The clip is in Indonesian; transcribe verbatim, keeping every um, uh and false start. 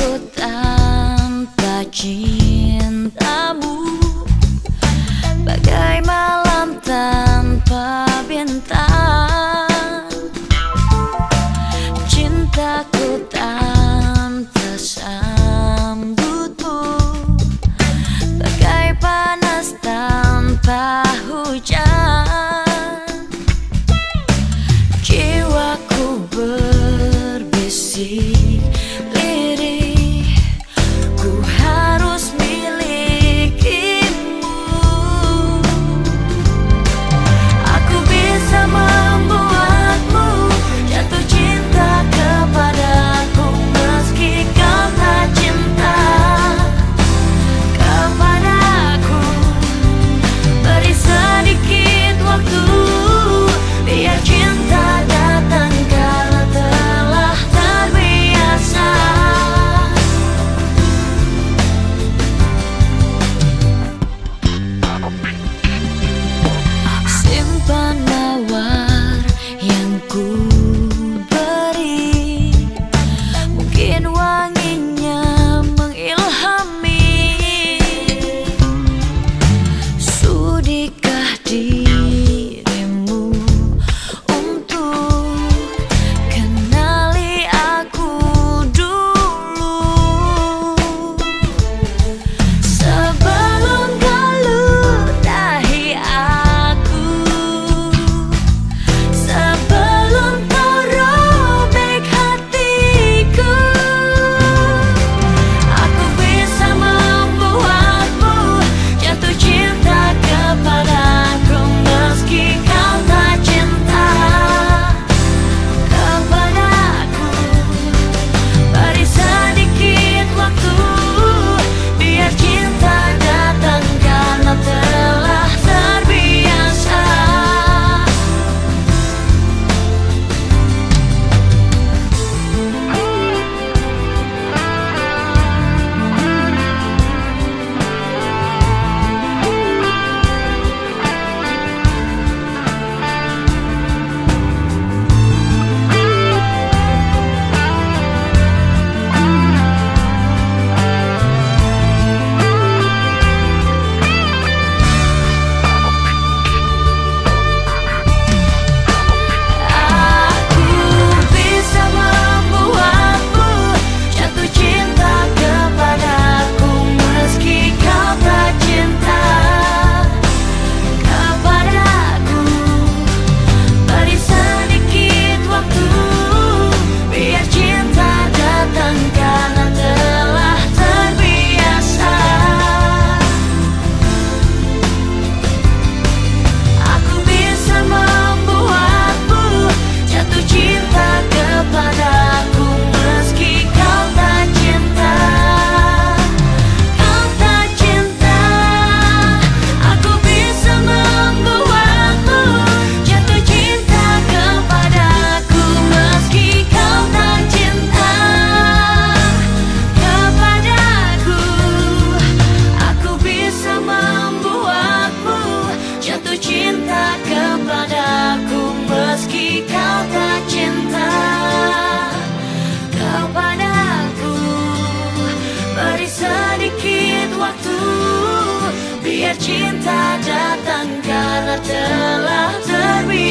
Cintaku tanpa cintamu bagai malam tanpa bintang. Cintaku tanpa sambutmu bagai panas tanpa hujan. Jiwaku berbisik lirih, ku harus milikimu. Aku bisa membuatmu jatuh cinta kepadaku meski kau tak cinta kepadaku. Beri sedikit waktu biar cinta datang karena telah terbiasa. Simpan mawar yang ku beri, mungkin wanginya mengilhami. Sudikah dirimu untuk kenali aku dulu, sebelum kau ludahi aku, sebelum kau robek hatiku. Aku bisa membuatmu jatuh cinta kepadaku meski kau tak cinta kepadaku. Beri sedikit waktu biar cinta datang karena telah terbiasa. Aku bisa membuatmu jatuh cinta kepadaku meski kau tak cinta kepadaku. Beri sedikit waktu biar cinta datang karena telah terbiasa. Aku bisa membuatmu jatuh cinta kepadaku meski kau tak cinta kau tak cinta. Aku bisa membuatmu jatuh cinta kepadaku meski kau tak cinta kepadaku. Aku bisa membuatmu jatuh cinta kepadaku meski kau tak cinta kepadaku. Beri sedikit waktu biar cinta datang karena telah terbiasa.